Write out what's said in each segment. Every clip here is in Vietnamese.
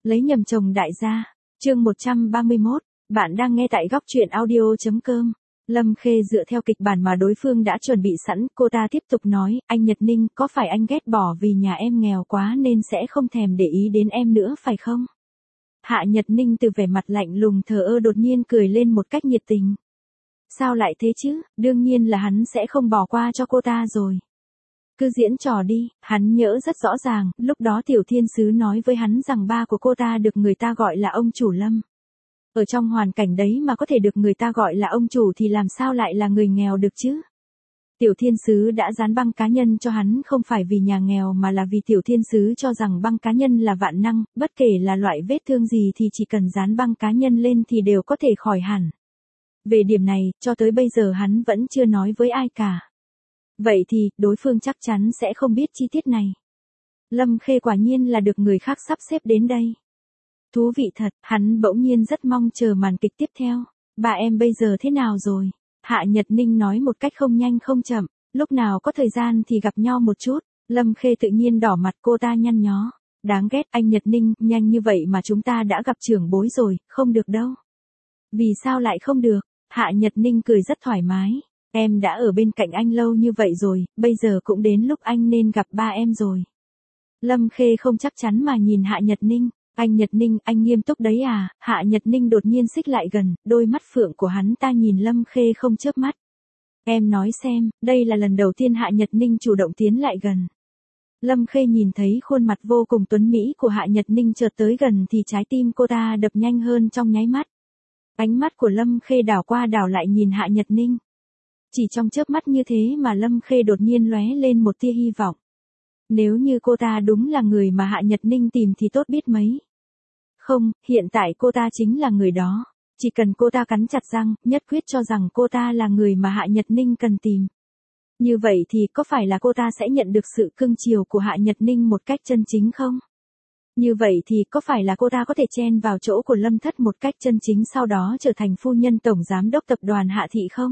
Lấy nhầm chồng đại gia. Chương 131, bạn đang nghe tại góc truyện audio.com. Lâm Khê dựa theo kịch bản mà đối phương đã chuẩn bị sẵn, cô ta tiếp tục nói, anh Nhật Ninh, có phải anh ghét bỏ vì nhà em nghèo quá nên sẽ không thèm để ý đến em nữa phải không? Hạ Nhật Ninh từ vẻ mặt lạnh lùng thờ ơ đột nhiên cười lên một cách nhiệt tình. Sao lại thế chứ, đương nhiên là hắn sẽ không bỏ qua cho cô ta rồi. Cứ diễn trò đi, hắn nhớ rất rõ ràng, lúc đó Tiểu Thiên Sứ nói với hắn rằng ba của cô ta được người ta gọi là ông chủ Lâm. Ở trong hoàn cảnh đấy mà có thể được người ta gọi là ông chủ thì làm sao lại là người nghèo được chứ? Tiểu Thiên Sứ đã dán băng cá nhân cho hắn không phải vì nhà nghèo mà là vì Tiểu Thiên Sứ cho rằng băng cá nhân là vạn năng, bất kể là loại vết thương gì thì chỉ cần dán băng cá nhân lên thì đều có thể khỏi hẳn. Về điểm này, cho tới bây giờ hắn vẫn chưa nói với ai cả. Vậy thì, đối phương chắc chắn sẽ không biết chi tiết này. Lâm Khê quả nhiên là được người khác sắp xếp đến đây. Thú vị thật, hắn bỗng nhiên rất mong chờ màn kịch tiếp theo. Bà em bây giờ thế nào rồi? Hạ Nhật Ninh nói một cách không nhanh không chậm, lúc nào có thời gian thì gặp nhau một chút. Lâm Khê tự nhiên đỏ mặt, cô ta nhăn nhó. Đáng ghét, anh Nhật Ninh, nhanh như vậy mà chúng ta đã gặp trưởng bối rồi, không được đâu. Vì sao lại không được? Hạ Nhật Ninh cười rất thoải mái. Em đã ở bên cạnh anh lâu như vậy rồi, bây giờ cũng đến lúc anh nên gặp ba em rồi. Lâm Khê không chắc chắn mà nhìn Hạ Nhật Ninh. Anh Nhật Ninh, anh nghiêm túc đấy à? Hạ Nhật Ninh đột nhiên xích lại gần, đôi mắt phượng của hắn ta nhìn Lâm Khê không chớp mắt. Em nói xem, đây là lần đầu tiên Hạ Nhật Ninh chủ động tiến lại gần. Lâm Khê nhìn thấy khuôn mặt vô cùng tuấn mỹ của Hạ Nhật Ninh chợt tới gần thì trái tim cô ta đập nhanh hơn trong nháy mắt. Ánh mắt của Lâm Khê đảo qua đảo lại nhìn Hạ Nhật Ninh. Chỉ trong chớp mắt như thế mà Lâm Khê đột nhiên lóe lên một tia hy vọng. Nếu như cô ta đúng là người mà Hạ Nhật Ninh tìm thì tốt biết mấy. Không, hiện tại cô ta chính là người đó. Chỉ cần cô ta cắn chặt răng, nhất quyết cho rằng cô ta là người mà Hạ Nhật Ninh cần tìm. Như vậy thì có phải là cô ta sẽ nhận được sự cưng chiều của Hạ Nhật Ninh một cách chân chính không? Như vậy thì có phải là cô ta có thể chen vào chỗ của Lâm Thất một cách chân chính sau đó trở thành phu nhân tổng giám đốc tập đoàn Hạ Thị không?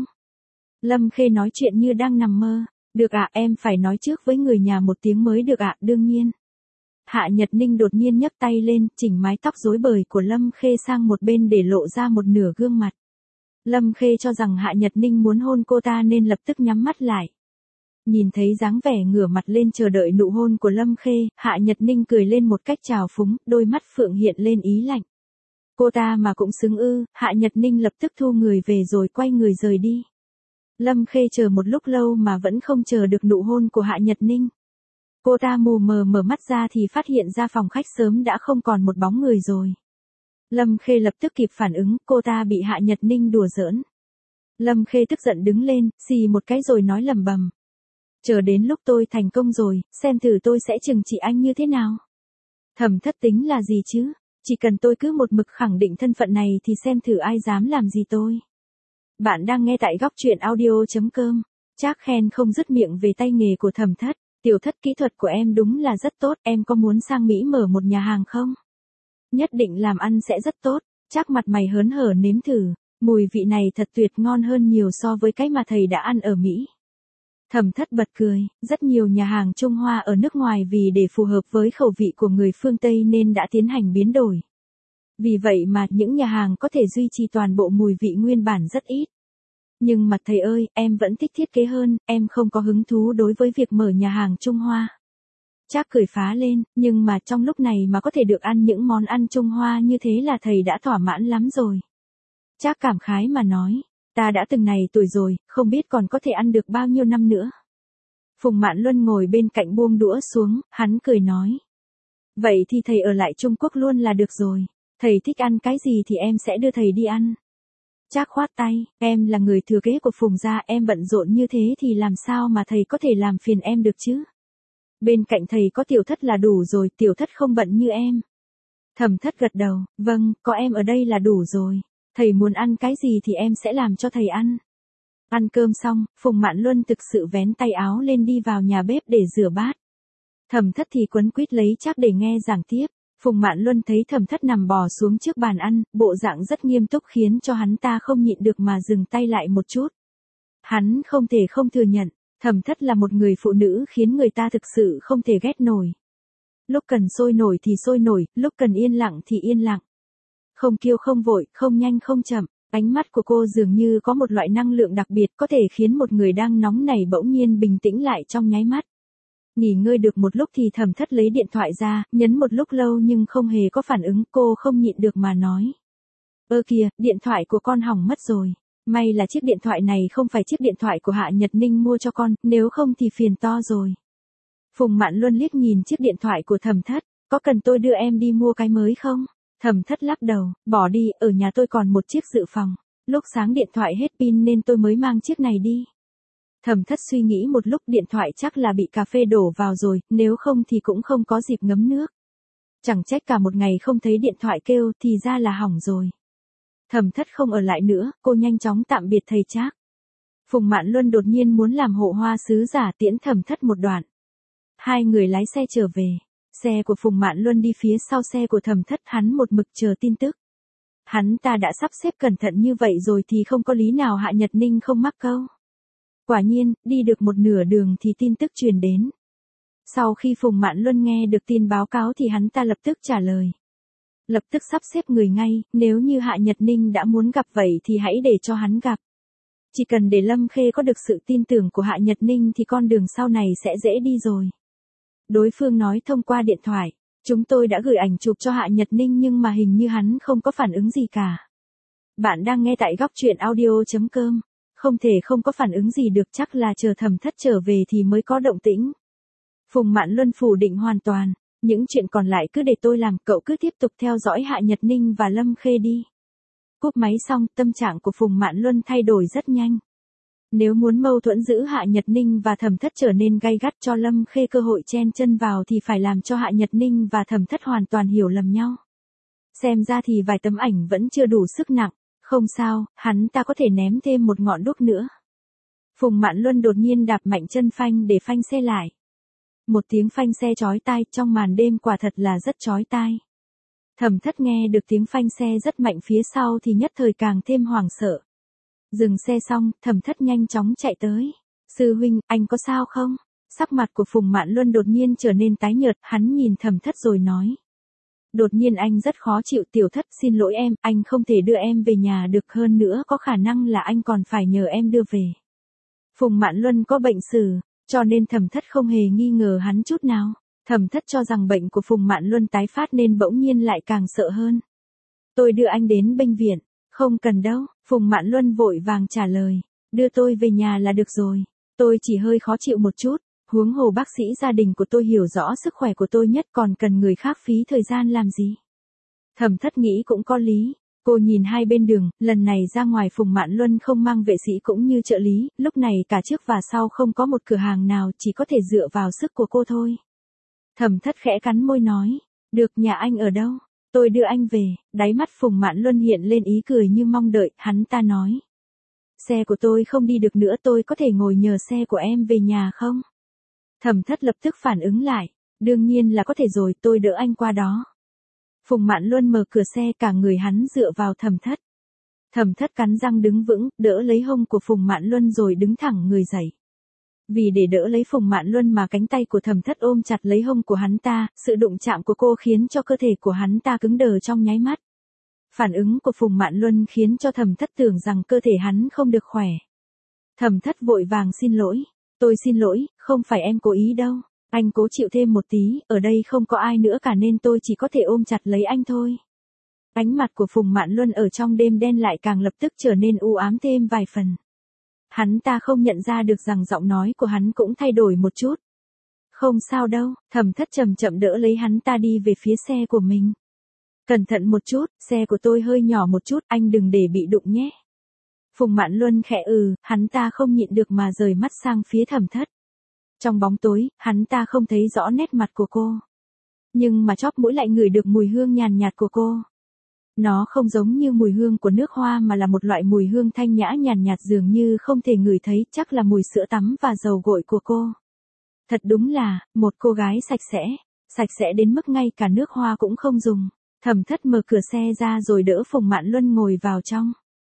Lâm Khê nói chuyện như đang nằm mơ. Được ạ, em phải nói trước với người nhà một tiếng mới được ạ, đương nhiên. Hạ Nhật Ninh đột nhiên nhấc tay lên, chỉnh mái tóc rối bời của Lâm Khê sang một bên để lộ ra một nửa gương mặt. Lâm Khê cho rằng Hạ Nhật Ninh muốn hôn cô ta nên lập tức nhắm mắt lại. Nhìn thấy dáng vẻ ngửa mặt lên chờ đợi nụ hôn của Lâm Khê, Hạ Nhật Ninh cười lên một cách trào phúng, đôi mắt phượng hiện lên ý lạnh. Cô ta mà cũng xứng ư? Hạ Nhật Ninh lập tức thu người về rồi quay người rời đi. Lâm Khê chờ một lúc lâu mà vẫn không chờ được nụ hôn của Hạ Nhật Ninh. Cô ta mù mờ mở mắt ra thì phát hiện ra phòng khách sớm đã không còn một bóng người rồi. Lâm Khê lập tức kịp phản ứng, cô ta bị Hạ Nhật Ninh đùa giỡn. Lâm Khê tức giận đứng lên, xì một cái rồi nói lẩm bẩm. Chờ đến lúc tôi thành công rồi, xem thử tôi sẽ trừng trị anh như thế nào. Thẩm Thất tính là gì chứ? Chỉ cần tôi cứ một mực khẳng định thân phận này thì xem thử ai dám làm gì tôi. Bạn đang nghe tại góc truyện audio.com. Trác khen không dứt miệng về tay nghề của Thẩm Thất. Tiểu Thất, kỹ thuật của em đúng là rất tốt, em có muốn sang Mỹ mở một nhà hàng không? Nhất định làm ăn sẽ rất tốt. Trác mặt mày hớn hở nếm thử. Mùi vị này thật tuyệt, ngon hơn nhiều so với cái mà thầy đã ăn ở Mỹ. Thẩm Thất bật cười, rất nhiều nhà hàng Trung Hoa ở nước ngoài vì để phù hợp với khẩu vị của người phương Tây nên đã tiến hành biến đổi. Vì vậy mà những nhà hàng có thể duy trì toàn bộ mùi vị nguyên bản rất ít. Nhưng mà thầy ơi, em vẫn thích thiết kế hơn, em không có hứng thú đối với việc mở nhà hàng Trung Hoa. Trác cười phá lên, nhưng mà trong lúc này mà có thể được ăn những món ăn Trung Hoa như thế là thầy đã thỏa mãn lắm rồi. Trác cảm khái mà nói, ta đã từng này tuổi rồi, không biết còn có thể ăn được bao nhiêu năm nữa. Phùng Mạn Luân ngồi bên cạnh buông đũa xuống, hắn cười nói. Vậy thì thầy ở lại Trung Quốc luôn là được rồi. Thầy thích ăn cái gì thì em sẽ đưa thầy đi ăn. Trác khoát tay, em là người thừa kế của Phùng gia, em bận rộn như thế thì làm sao mà thầy có thể làm phiền em được chứ? Bên cạnh thầy có Tiểu Thất là đủ rồi, Tiểu Thất không bận như em. Thẩm Thất gật đầu, vâng, có em ở đây là đủ rồi. Thầy muốn ăn cái gì thì em sẽ làm cho thầy ăn. Ăn cơm xong, Phùng Mạn Luân thực sự vén tay áo lên đi vào nhà bếp để rửa bát. Thẩm Thất thì quấn quýt lấy Trác để nghe giảng tiếp. Phùng Mạn Luân thấy Thẩm Thất nằm bò xuống trước bàn ăn, bộ dạng rất nghiêm túc khiến cho hắn ta không nhịn được mà dừng tay lại một chút. Hắn không thể không thừa nhận, Thẩm Thất là một người phụ nữ khiến người ta thực sự không thể ghét nổi. Lúc cần sôi nổi thì sôi nổi, lúc cần yên lặng thì yên lặng. Không kiêu không vội, không nhanh không chậm. Ánh mắt của cô dường như có một loại năng lượng đặc biệt có thể khiến một người đang nóng nảy bỗng nhiên bình tĩnh lại trong nháy mắt. Nghỉ ngơi được một lúc thì Thẩm Thất lấy điện thoại ra, nhấn một lúc lâu nhưng không hề có phản ứng, cô không nhịn được mà nói. Ơ kìa, điện thoại của con hỏng mất rồi. May là chiếc điện thoại này không phải chiếc điện thoại của Hạ Nhật Ninh mua cho con, nếu không thì phiền to rồi. Phùng Mạn Luân liếc nhìn chiếc điện thoại của Thẩm Thất, có cần tôi đưa em đi mua cái mới không? Thẩm Thất lắc đầu, bỏ đi, ở nhà tôi còn một chiếc dự phòng. Lúc sáng điện thoại hết pin nên tôi mới mang chiếc này đi. Thẩm Thất suy nghĩ một lúc, điện thoại chắc là bị cà phê đổ vào rồi, nếu không thì cũng không có dịp ngấm nước. Chẳng trách cả một ngày không thấy điện thoại kêu, thì ra là hỏng rồi. Thẩm Thất không ở lại nữa, cô nhanh chóng tạm biệt thầy Trác. Phùng Mạn Luân đột nhiên muốn làm hộ hoa sứ giả tiễn Thẩm Thất một đoạn. Hai người lái xe trở về. Xe của Phùng Mạn Luân đi phía sau xe của Thẩm Thất, hắn một mực chờ tin tức. Hắn ta đã sắp xếp cẩn thận như vậy rồi thì không có lý nào Hạ Nhật Ninh không mắc câu. Quả nhiên, đi được một nửa đường thì tin tức truyền đến. Sau khi Phùng Mạn Luân nghe được tin báo cáo thì hắn ta lập tức trả lời. Lập tức sắp xếp người ngay, nếu như Hạ Nhật Ninh đã muốn gặp vậy thì hãy để cho hắn gặp. Chỉ cần để Lâm Khê có được sự tin tưởng của Hạ Nhật Ninh thì con đường sau này sẽ dễ đi rồi. Đối phương nói thông qua điện thoại, chúng tôi đã gửi ảnh chụp cho Hạ Nhật Ninh nhưng mà hình như hắn không có phản ứng gì cả. Bạn đang nghe tại góc truyện audio.com. Không thể không có phản ứng gì được, chắc là chờ Thẩm Thất trở về thì mới có động tĩnh. Phùng Mạn Luân phủ định hoàn toàn, những chuyện còn lại cứ để tôi làm, cậu cứ tiếp tục theo dõi Hạ Nhật Ninh và Lâm Khê đi. Cúp máy xong, tâm trạng của Phùng Mạn Luân thay đổi rất nhanh. Nếu muốn mâu thuẫn giữa Hạ Nhật Ninh và Thẩm Thất trở nên gay gắt, cho Lâm Khê cơ hội chen chân vào thì phải làm cho Hạ Nhật Ninh và Thẩm Thất hoàn toàn hiểu lầm nhau. Xem ra thì vài tấm ảnh vẫn chưa đủ sức nặng. Không sao, hắn ta có thể ném thêm một ngọn đuốc nữa. Phùng Mạn Luân đột nhiên đạp mạnh chân phanh để phanh xe lại. Một tiếng phanh xe chói tai, trong màn đêm quả thật là rất chói tai. Thẩm Thất nghe được tiếng phanh xe rất mạnh phía sau thì nhất thời càng thêm hoảng sợ. Dừng xe xong, Thẩm Thất nhanh chóng chạy tới. Sư huynh, anh có sao không? Sắc mặt của Phùng Mạn Luân đột nhiên trở nên tái nhợt, hắn nhìn Thẩm Thất rồi nói. Đột nhiên anh rất khó chịu, Tiểu Thất xin lỗi em, anh không thể đưa em về nhà được, hơn nữa có khả năng là anh còn phải nhờ em đưa về. Phùng Mạn Luân có bệnh sử, cho nên Thẩm Thất không hề nghi ngờ hắn chút nào. Thẩm Thất cho rằng bệnh của Phùng Mạn Luân tái phát nên bỗng nhiên lại càng sợ hơn. Tôi đưa anh đến bệnh viện. Không cần đâu, Phùng Mạn Luân vội vàng trả lời. Đưa tôi về nhà là được rồi. Tôi chỉ hơi khó chịu một chút. Huống hồ bác sĩ gia đình của tôi hiểu rõ sức khỏe của tôi nhất, còn cần người khác phí thời gian làm gì. Thẩm Thất nghĩ cũng có lý. Cô nhìn hai bên đường, lần này ra ngoài Phùng Mạn Luân không mang vệ sĩ cũng như trợ lý, lúc này cả trước và sau không có một cửa hàng nào, chỉ có thể dựa vào sức của cô thôi. Thẩm Thất khẽ cắn môi nói, được, nhà anh ở đâu? Tôi đưa anh về. Đáy mắt Phùng Mạn Luân hiện lên ý cười như mong đợi, hắn ta nói. Xe của tôi không đi được nữa, tôi có thể ngồi nhờ xe của em về nhà không? Thẩm Thất lập tức phản ứng lại, đương nhiên là có thể rồi, tôi đỡ anh qua đó. Phùng Mạn Luân mở cửa xe, cả người hắn dựa vào Thẩm Thất. Thẩm Thất cắn răng đứng vững, đỡ lấy hông của Phùng Mạn Luân rồi đứng thẳng người dậy. Vì để đỡ lấy Phùng Mạn Luân mà cánh tay của Thẩm Thất ôm chặt lấy hông của hắn ta, sự đụng chạm của cô khiến cho cơ thể của hắn ta cứng đờ trong nháy mắt. Phản ứng của Phùng Mạn Luân khiến cho Thẩm Thất tưởng rằng cơ thể hắn không được khỏe. Thẩm Thất vội vàng xin lỗi. Tôi xin lỗi, không phải em cố ý đâu. Anh cố chịu thêm một tí, ở đây không có ai nữa cả nên tôi chỉ có thể ôm chặt lấy anh thôi. Ánh mặt của Phùng Mạn Luân ở trong đêm đen lại càng lập tức trở nên u ám thêm vài phần. Hắn ta không nhận ra được rằng giọng nói của hắn cũng thay đổi một chút. Không sao đâu, Thẩm Thất chậm chậm đỡ lấy hắn ta đi về phía xe của mình. Cẩn thận một chút, xe của tôi hơi nhỏ một chút, anh đừng để bị đụng nhé. Phùng Mạn Luân khẽ hắn ta không nhịn được mà rời mắt sang phía Thẩm Thất. Trong bóng tối, hắn ta không thấy rõ nét mặt của cô. Nhưng mà chóp mũi lại ngửi được mùi hương nhàn nhạt của cô. Nó không giống như mùi hương của nước hoa mà là một loại mùi hương thanh nhã nhàn nhạt dường như không thể ngửi thấy, chắc là mùi sữa tắm và dầu gội của cô. Thật đúng là, một cô gái sạch sẽ đến mức ngay cả nước hoa cũng không dùng. Thẩm Thất mở cửa xe ra rồi đỡ Phùng Mạn Luân ngồi vào trong.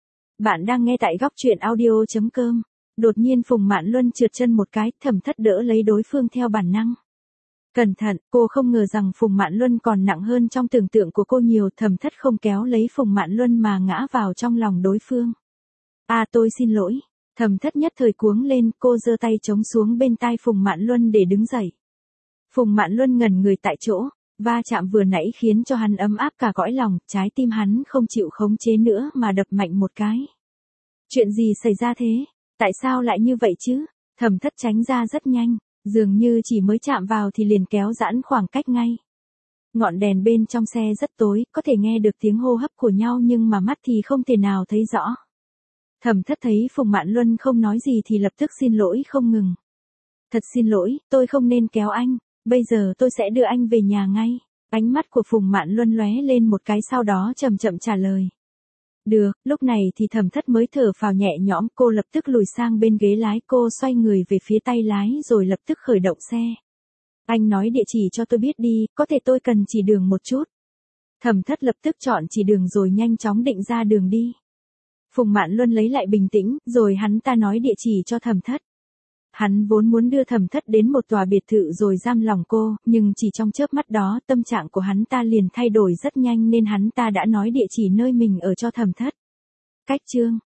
Bạn đang nghe tại góc truyện audio.com. Đột nhiên Phùng Mạn Luân trượt chân một cái, Thẩm Thất đỡ lấy đối phương theo bản năng. Cẩn thận, cô không ngờ rằng Phùng Mạn Luân còn nặng hơn trong tưởng tượng của cô nhiều, Thẩm Thất không kéo lấy Phùng Mạn Luân mà ngã vào trong lòng đối phương. Tôi xin lỗi. Thẩm Thất nhất thời cuống lên, cô giơ tay chống xuống bên tai Phùng Mạn Luân để đứng dậy. Phùng Mạn Luân ngẩn người tại chỗ, va chạm vừa nãy khiến cho hắn ấm áp cả cõi lòng, trái tim hắn không chịu khống chế nữa mà đập mạnh một cái. Chuyện gì xảy ra thế? Tại sao lại như vậy chứ? Thẩm Thất tránh ra rất nhanh, dường như chỉ mới chạm vào thì liền kéo giãn khoảng cách ngay. Ngọn đèn bên trong xe rất tối, có thể nghe được tiếng hô hấp của nhau nhưng mà mắt thì không thể nào thấy rõ. Thẩm Thất thấy Phùng Mạn Luân không nói gì thì lập tức xin lỗi không ngừng. Thật xin lỗi, tôi không nên kéo anh, bây giờ tôi sẽ đưa anh về nhà ngay. Ánh mắt của Phùng Mạn Luân lóe lên một cái sau đó chậm chậm trả lời. Được, lúc này thì Thẩm Thất mới thở phào nhẹ nhõm, cô lập tức lùi sang bên ghế lái, cô xoay người về phía tay lái rồi lập tức khởi động xe. Anh nói địa chỉ cho tôi biết đi, có thể tôi cần chỉ đường một chút. Thẩm Thất lập tức chọn chỉ đường rồi nhanh chóng định ra đường đi. Phùng Mạn Luân lấy lại bình tĩnh, rồi hắn ta nói địa chỉ cho Thẩm Thất. Hắn vốn muốn đưa Thẩm Thất đến một tòa biệt thự rồi giam lòng cô, nhưng chỉ trong chớp mắt đó tâm trạng của hắn ta liền thay đổi rất nhanh nên hắn ta đã nói địa chỉ nơi mình ở cho Thẩm Thất. Cách chương